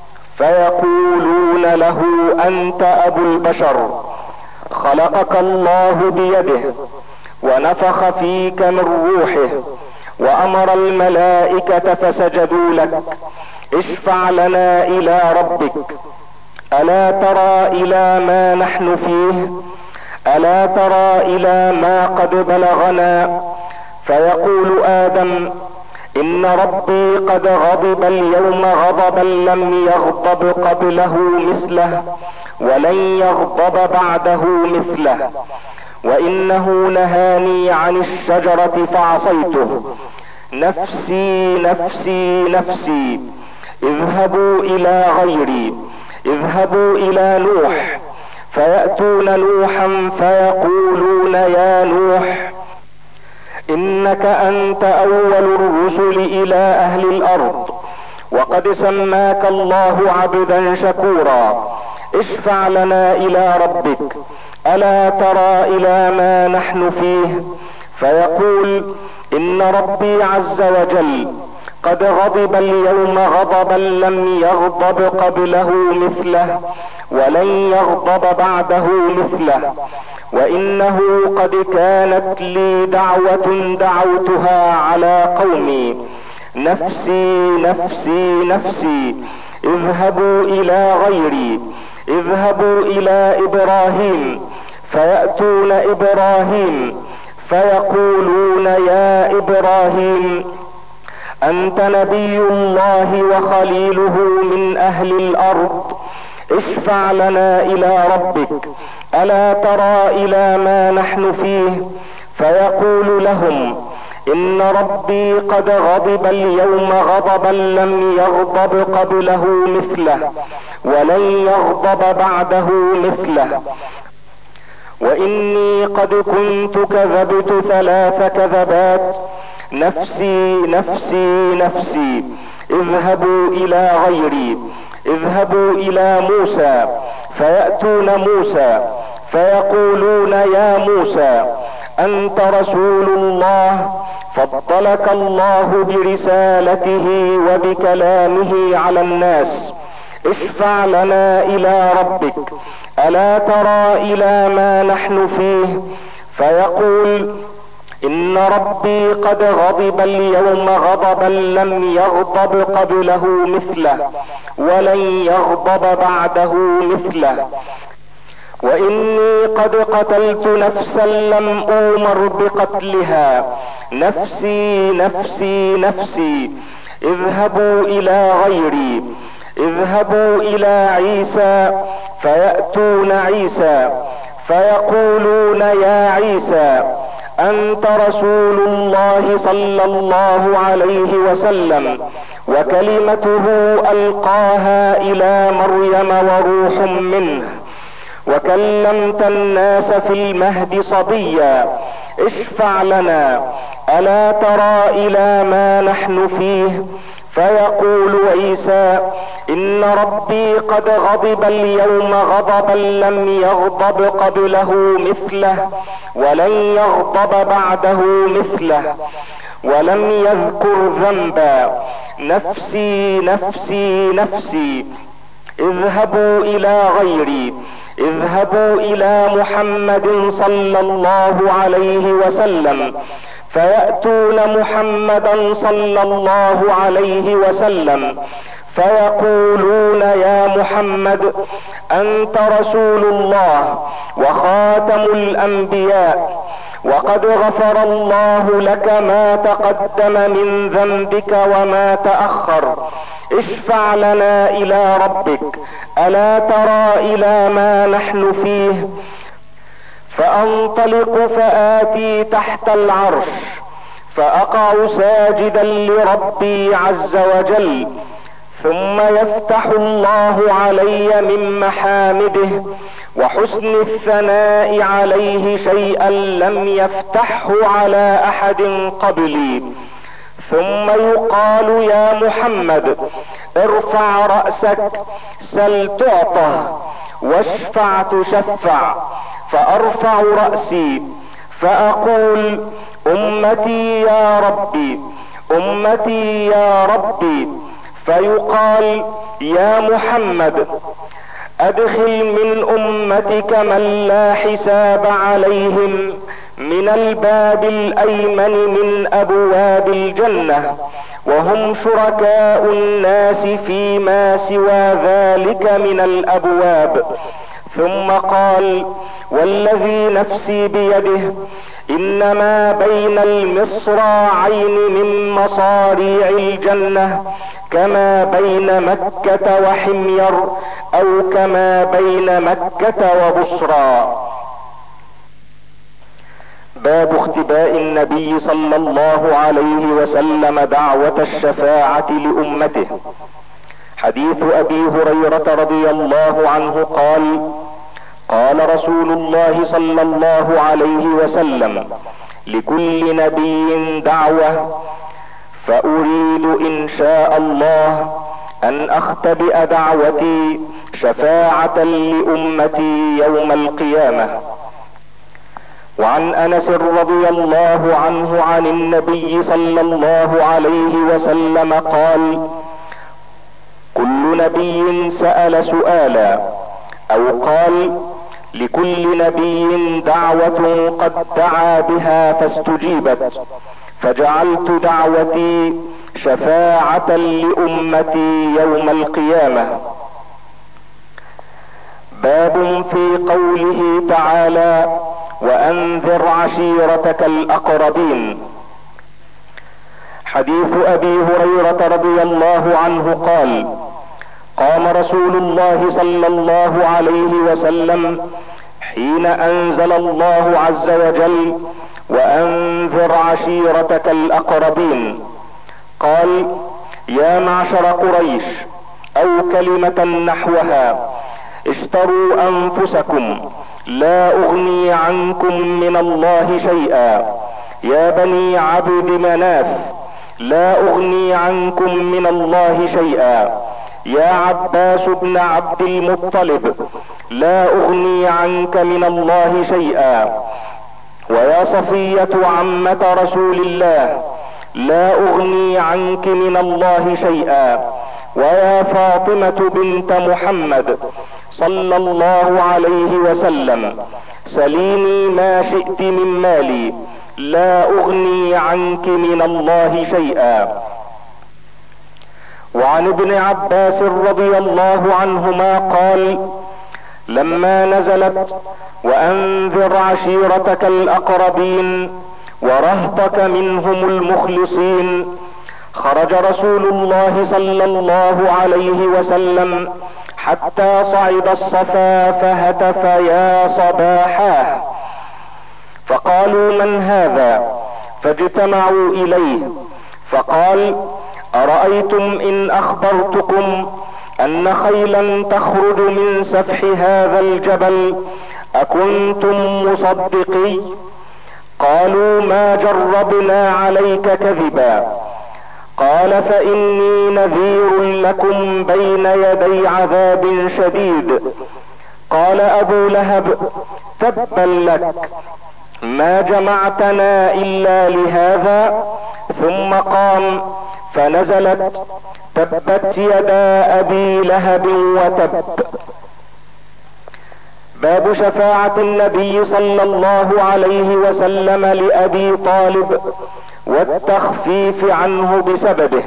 فيقولون له انت ابو البشر، خلقك الله بيده ونفخ فيك من روحه وامر الملائكة فسجدوا لك، اشفع لنا الى ربك، الا ترى الى ما نحن فيه؟ الا ترى الى ما قد بلغنا؟ فيقول آدم ان ربي قد غضب اليوم غضبا لم يغضب قبله مثله ولن يغضب بعده مثله، وانه نهاني عن الشجرة فعصيته، نفسي نفسي نفسي، اذهبوا الى غيري، اذهبوا الى نوح، فيأتون نوحا فيقولون يا نوح انك انت اول الرسل الى اهل الارض، وقد سماك الله عبدا شكورا، اشفع لنا الى ربك، الا ترى الى ما نحن فيه؟ فيقول ان ربي عز وجل قد غضب اليوم غضبا لم يغضب قبله مثله ولن يغضب بعده مثله، وانه قد كانت لي دعوة دعوتها على قومي، نفسي نفسي نفسي، اذهبوا الى غيري، اذهبوا الى ابراهيم، فيأتون ابراهيم فيقولون يا ابراهيم انت نبي الله وخليله من اهل الارض، اشفع لنا الى ربك، الا ترى الى ما نحن فيه؟ فيقول لهم ان ربي قد غضب اليوم غضبا لم يغضب قبله مثله ولن يغضب بعده مثله، واني قد كنت كذبت ثلاث كذبات، نفسي نفسي نفسي، اذهبوا الى غيري، اذهبوا الى موسى، فيأتون موسى فيقولون يا موسى انت رسول الله، فضلك الله برسالته وبكلامه على الناس، اشفع لنا الى ربك، الا ترى الى ما نحن فيه؟ فيقول ان ربي قد غضب اليوم غضبا لم يغضب قبله مثله ولن يغضب بعده مثله، واني قد قتلت نفسا لم اومر بقتلها، نفسي نفسي نفسي، اذهبوا الى غيري، اذهبوا الى عيسى، فيأتون عيسى فيقولون يا عيسى انت رسول الله صلى الله عليه وسلم، وكلمته القاها الى مريم وروح منه، وكلمت الناس في المهد صبيا، اشفع لنا، الا ترى الى ما نحن فيه؟ فيقول عيسى ان ربي قد غضب اليوم غضبا لم يغضب قبله مثله ولن يغضب بعده مثله، ولم يذكر ذنبا، نفسي نفسي نفسي، اذهبوا الى غيري، اذهبوا الى محمد صلى الله عليه وسلم، فيأتون محمدا صلى الله عليه وسلم فيقولون يا محمد انت رسول الله وخاتم الانبياء، وقد غفر الله لك ما تقدم من ذنبك وما تأخر، اشفع لنا الى ربك، الا ترى الى ما نحن فيه؟ فانطلق فآتي تحت العرش فاقع ساجدا لربي عز وجل، ثم يفتح الله علي من محامده وحسن الثناء عليه شيئا لم يفتحه على احد قبلي، ثم يقال يا محمد ارفع رأسك سل تعطه واشفع تشفع، فارفع رأسي فاقول امتي يا ربي، امتي يا ربي، فيقال يا محمد ادخل من امتك من لا حساب عليهم من الباب الايمن من ابواب الجنة، وهم شركاء الناس فيما سوى ذلك من الابواب. ثم قال والذي نفسي بيده انما بين المصراعين من مصاريع الجنة كما بين مكة وحمير او كما بين مكة وبصرى. باب اختباء النبي صلى الله عليه وسلم دعوة الشفاعة لأمته. حديث ابي هريرة رضي الله عنه قال قال رسول الله صلى الله عليه وسلم لكل نبي دعوة، فاريد ان شاء الله ان اختبئ دعوتي شفاعة لامتي يوم القيامة. وعن انس رضي الله عنه عن النبي صلى الله عليه وسلم قال: كل نبي سأل سؤالا، او قال: لكل نبي دعوة قد دعا بها فاستجيبت، فجعلت دعوتي شفاعة لأمتي يوم القيامة. باب في قوله تعالى: وأنذر عشيرتك الأقربين. حديث أبي هريرة رضي الله عنه قال: قام رسول الله صلى الله عليه وسلم حين انزل الله عز وجل: وانذر عشيرتك الاقربين، قال: يا معشر قريش، او كلمة نحوها: اشتروا انفسكم، لا اغني عنكم من الله شيئا. يا بني عبد مناف، لا اغني عنكم من الله شيئا. يا عباس بن عبد المطلب، لا اغني عنك من الله شيئا. ويا صفية عمة رسول الله، لا اغني عنك من الله شيئا. ويا فاطمة بنت محمد صلى الله عليه وسلم، سليني ما شئت من مالي، لا اغني عنك من الله شيئا. وعن ابن عباس رضي الله عنهما قال: لما نزلت: وانذر عشيرتك الاقربين ورهطك منهم المخلصين، خرج رسول الله صلى الله عليه وسلم حتى صعد الصفا فهتف: يا صباحاه. فقالوا: من هذا؟ فاجتمعوا اليه، فقال: أرأيتم إن أخبرتكم أن خيلا تخرج من سفح هذا الجبل أكنتم مصدقي؟ قالوا: ما جربنا عليك كذبا. قال: فإني نذير لكم بين يدي عذاب شديد. قال أبو لهب: تبا لك، ما جمعتنا إلا لهذا. ثم قام فنزلت: تبت يدا ابي لهب وتب. باب شفاعة النبي صلى الله عليه وسلم لابي طالب والتخفيف عنه بسببه.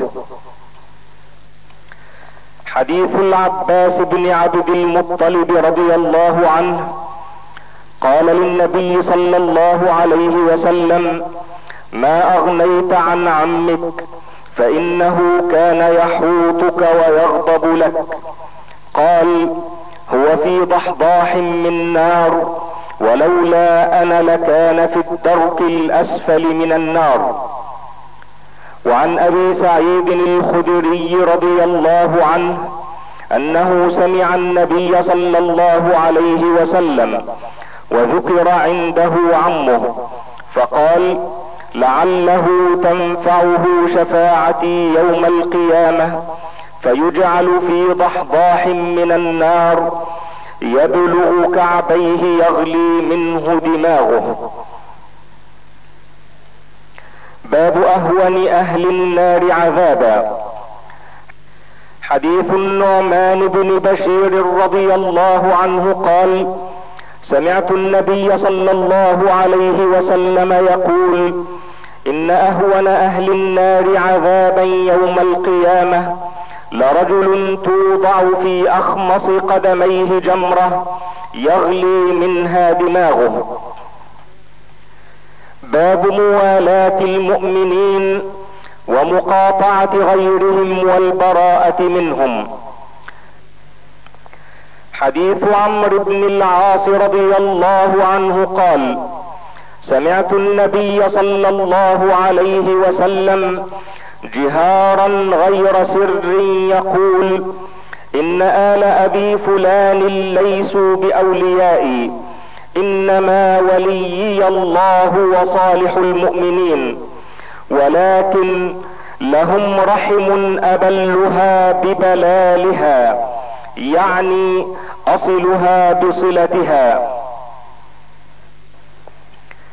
حديث العباس بن عبد المطلب رضي الله عنه قال للنبي صلى الله عليه وسلم: ما اغنيت عن عمك، فانه كان يحوطك ويغضب لك. قال: هو في ضحضاح من نار، ولولا انا لكان في الدرك الاسفل من النار. وعن ابي سعيد الخدري رضي الله عنه انه سمع النبي صلى الله عليه وسلم وذكر عنده عمه، فقال: لعله تنفعه شفاعتي يوم القيامة، فيجعل في ضحضاح من النار يبلغ كعبيه يغلي منه دماغه. باب اهون اهل النار عذابا. حديث النعمان بن بشير رضي الله عنه قال: سمعت النبي صلى الله عليه وسلم يقول: ان اهون اهل النار عذابا يوم القيامة لرجل توضع في اخمص قدميه جمرة يغلي منها دماغه. باب موالاه المؤمنين ومقاطعة غيرهم والبراءة منهم. حديث عمرو بن العاص رضي الله عنه قال: سمعت النبي صلى الله عليه وسلم جهارا غير سر يقول: ان آل ابي فلان ليسوا باوليائي، انما وليي الله وصالح المؤمنين، ولكن لهم رحم ابلها ببلالها، يعني اصلها بصلتها.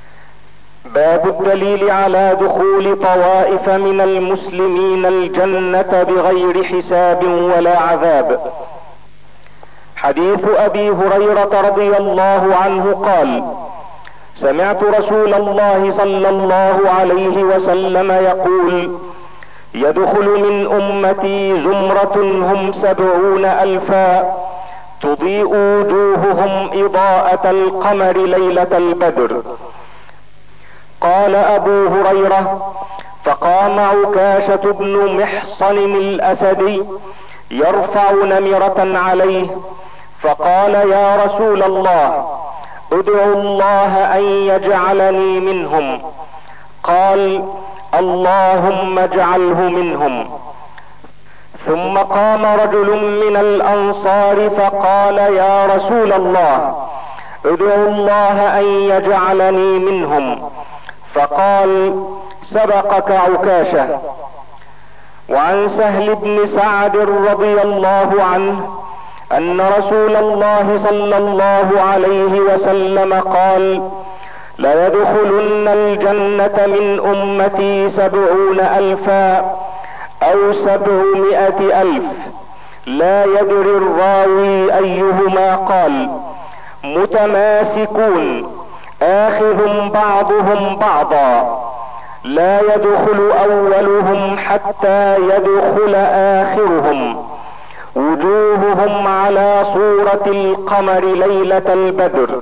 باب الدليل على دخول طوائف من المسلمين الجنة بغير حساب ولا عذاب. حديث ابي هريرة رضي الله عنه قال: سمعت رسول الله صلى الله عليه وسلم يقول: يدخل من امتي زمرة هم سبعون الفا تضيء وجوههم اضاءة القمر ليلة البدر. قال ابو هريرة: فقام عكاشة بن محصن الاسدي يرفع نمرة عليه فقال: يا رسول الله، ادعو الله ان يجعلني منهم. قال: اللهم اجعله منهم. ثم قام رجل من الانصار فقال: يا رسول الله، ادعو الله ان يجعلني منهم. فقال: سبقك عكاشة. وعن سهل بن سعد رضي الله عنه ان رسول الله صلى الله عليه وسلم قال: ليدخلن الجنة من امتي سبعون الفا او سبعمائة الف، لا يدري الراوي ايهما قال، متماسكون اخذ بعضهم بعضا، لا يدخل اولهم حتى يدخل اخرهم، وجوههم على صورة القمر ليلة البدر.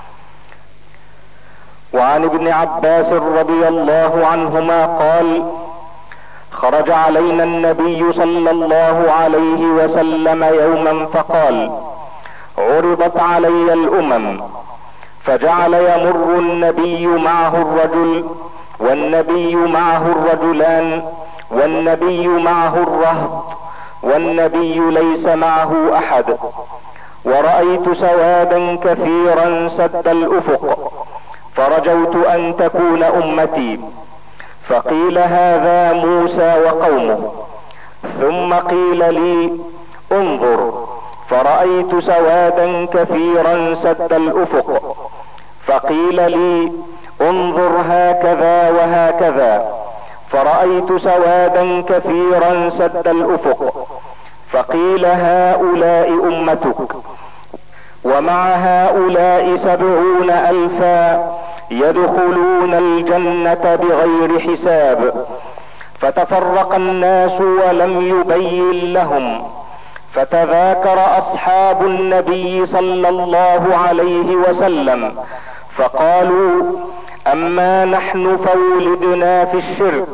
وعن ابن عباس رضي الله عنهما قال: خرج علينا النبي صلى الله عليه وسلم يوما فقال: عرضت علي الامم، فجعل يمر النبي معه الرجل، والنبي معه الرجلان، والنبي معه الرهط، والنبي ليس معه احد، ورأيت سوادا كثيرا سد الافق، فرجوت ان تكون امتي، فقيل هذا موسى وقومه، ثم قيل لي انظر، فرأيت سوادا كثيرا سد الافق، فقيل لي انظر هكذا وهكذا، فرأيت سوادا كثيرا سد الافق، فقيل هؤلاء امتك، ومع هؤلاء سبعون الفا يدخلون الجنة بغير حساب. فتفرق الناس ولم يبين لهم، فتذاكر اصحاب النبي صلى الله عليه وسلم فقالوا: اما نحن فولدنا في الشرك،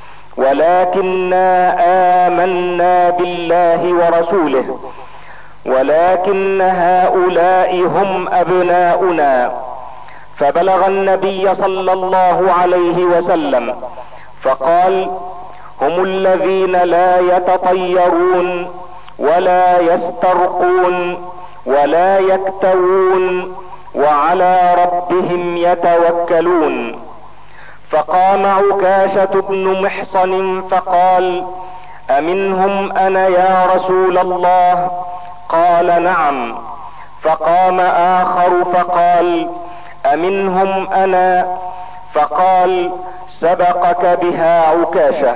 ولكننا آمنا بالله ورسوله، ولكن هؤلاء هم ابناؤنا. فبلغ النبي صلى الله عليه وسلم فقال: هم الذين لا يتطيرون ولا يسترقون ولا يكتوون وعلى ربهم يتوكلون. فقام عكاشة بن محصن فقال: امنهم انا يا رسول الله؟ قال: نعم. فقام اخر فقال: امنهم انا؟ فقال: سبقك بها عكاشة.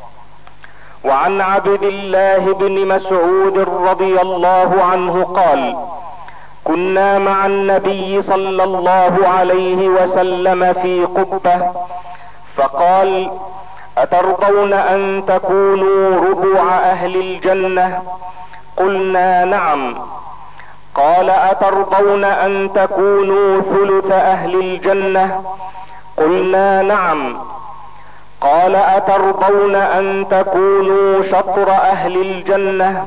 وعن عبد الله بن مسعود رضي الله عنه قال: كنا مع النبي صلى الله عليه وسلم في قبة، فقال: اترضون ان تكونوا ربع اهل الجنة؟ قلنا: نعم. قال: اترضون ان تكونوا ثلث اهل الجنة؟ قلنا: نعم. قال: اترضون ان تكونوا شطر اهل الجنة؟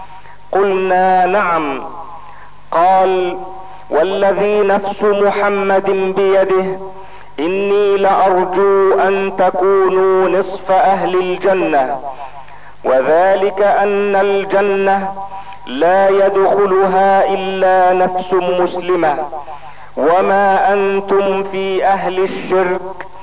قلنا: نعم. قال: والذي نفس محمد بيده اني لارجو ان تكونوا نصف اهل الجنة، وذلك ان الجنة لا يدخلها الا نفس مسلمة، وما انتم في اهل الشرك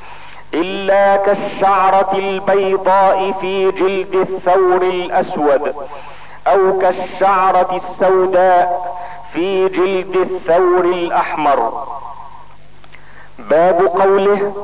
الا كالشعرة البيضاء في جلد الثور الاسود، او كالشعرة السوداء في جلد الثور الاحمر. باب قوله: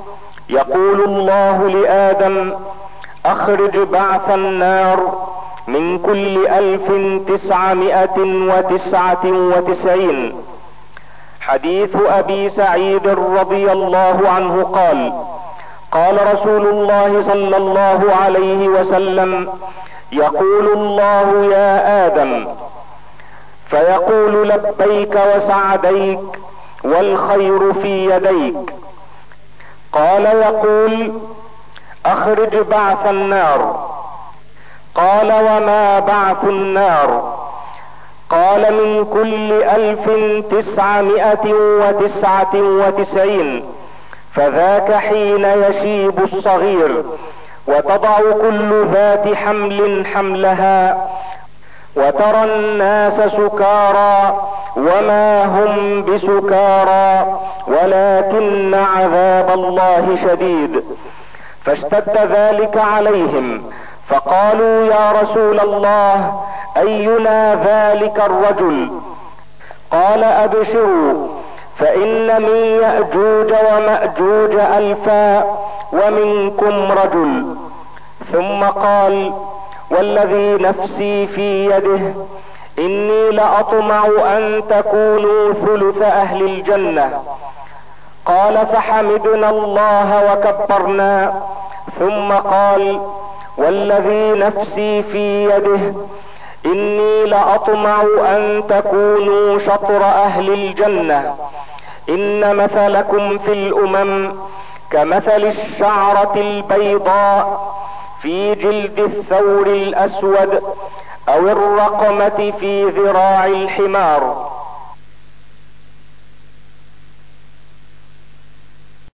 يقول الله لآدم: اخرج بعث النار من كل الف تسعمائة وتسعة وتسعين. حديث ابي سعيد رضي الله عنه قال: قال رسول الله صلى الله عليه وسلم: يقول الله: يا آدم، فيقول: لبيك وسعديك والخير في يديك. قال: يقول: اخرج بعث النار. قال: وما بعث النار؟ قال: من كل الف تسعمائة وتسعة وتسعين. فذاك حين يشيب الصغير وتضع كل ذات حمل حملها، وترى الناس سكارى وما هم بسكارى ولكن عذاب الله شديد. فاشتد ذلك عليهم، فقالوا: يا رسول الله، اينا ذلك الرجل؟ قال: ابشروا، فان من يأجوج ومأجوج الفا ومنكم رجل. ثم قال: والذي نفسي في يده اني لاطمع ان تكونوا ثلث اهل الجنة. قال: فحمدنا الله وكبرنا. ثم قال: والذي نفسي في يده اني لاطمع ان تكونوا شطر اهل الجنة. ان مثلكم في الامم كمثل الشعرة البيضاء في جلد الثور الاسود او الرقمة في ذراع الحمار.